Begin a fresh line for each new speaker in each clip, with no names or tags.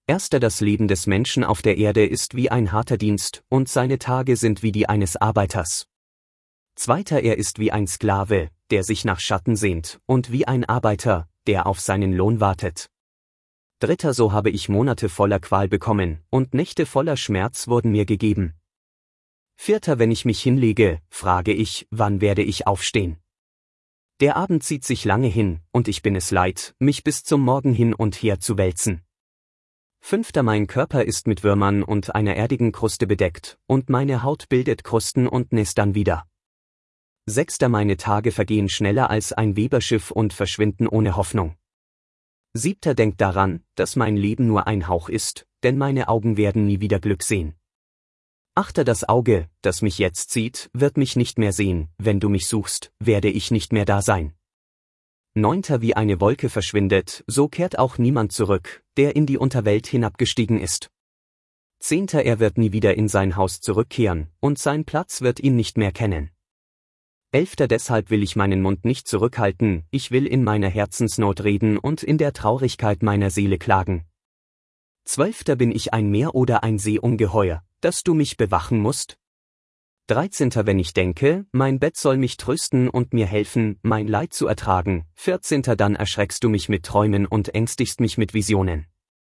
Erster, das Leben des Menschen auf der Erde ist wie ein harter Dienst, und seine Tage sind wie die eines Arbeiters. Zweiter, er ist wie ein Sklave, der sich nach Schatten sehnt, und wie ein Arbeiter, der auf seinen Lohn wartet. Dritter, so habe ich Monate voller Qual bekommen, und Nächte voller Schmerz wurden mir gegeben. Vierter, wenn ich mich hinlege, frage ich, wann werde ich aufstehen? Der Abend zieht sich lange hin, und ich bin es leid, mich bis zum Morgen hin und her zu wälzen. Fünfter, mein Körper ist mit Würmern und einer erdigen Kruste bedeckt, und meine Haut bildet Krusten und Nestern wieder. Sechster, meine Tage vergehen schneller als ein Weberschiff und verschwinden ohne Hoffnung. Siebter, denkt daran, dass mein Leben nur ein Hauch ist, denn meine Augen werden nie wieder Glück sehen. Achter, das Auge, das mich jetzt sieht, wird mich nicht mehr sehen, wenn du mich suchst, werde ich nicht mehr da sein. Neunter, wie eine Wolke verschwindet, so kehrt auch niemand zurück, der in die Unterwelt hinabgestiegen ist. Zehnter, er wird nie wieder in sein Haus zurückkehren, und sein Platz wird ihn nicht mehr kennen. Elfter, deshalb will ich meinen Mund nicht zurückhalten, ich will in meiner Herzensnot reden und in der Traurigkeit meiner Seele klagen. Zwölfter, bin ich ein Meer oder ein Seeungeheuer, dass du mich bewachen musst? 13. wenn ich denke, mein Bett soll mich trösten und mir helfen, mein Leid zu ertragen. 14. dann erschreckst du mich mit Träumen und ängstigst mich mit Visionen.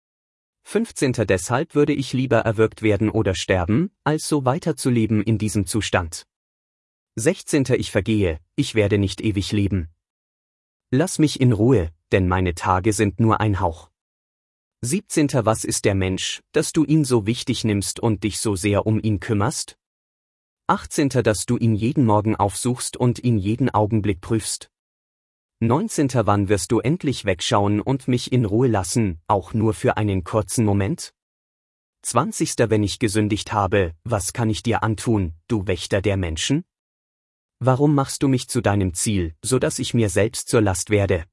15. deshalb würde ich lieber erwürgt werden oder sterben, als so weiterzuleben in diesem Zustand. 16. ich vergehe, ich werde nicht ewig leben. Lass mich in Ruhe, denn meine Tage sind nur ein Hauch. 17. was ist der Mensch, dass du ihn so wichtig nimmst und dich so sehr um ihn kümmerst? 18. dass du ihn jeden Morgen aufsuchst und ihn jeden Augenblick prüfst. 19. wann wirst du endlich wegschauen und mich in Ruhe lassen, auch nur für einen kurzen Moment? 20. wenn ich gesündigt habe, was kann ich dir antun, du Wächter der Menschen? Warum machst du mich zu deinem Ziel, so dass ich mir selbst zur Last werde?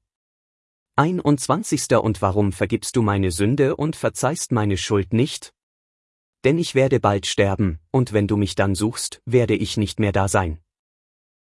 21. und warum vergibst du meine Sünde und verzeihst meine Schuld nicht? Denn ich werde bald sterben, und wenn du mich dann suchst, werde ich nicht mehr da sein.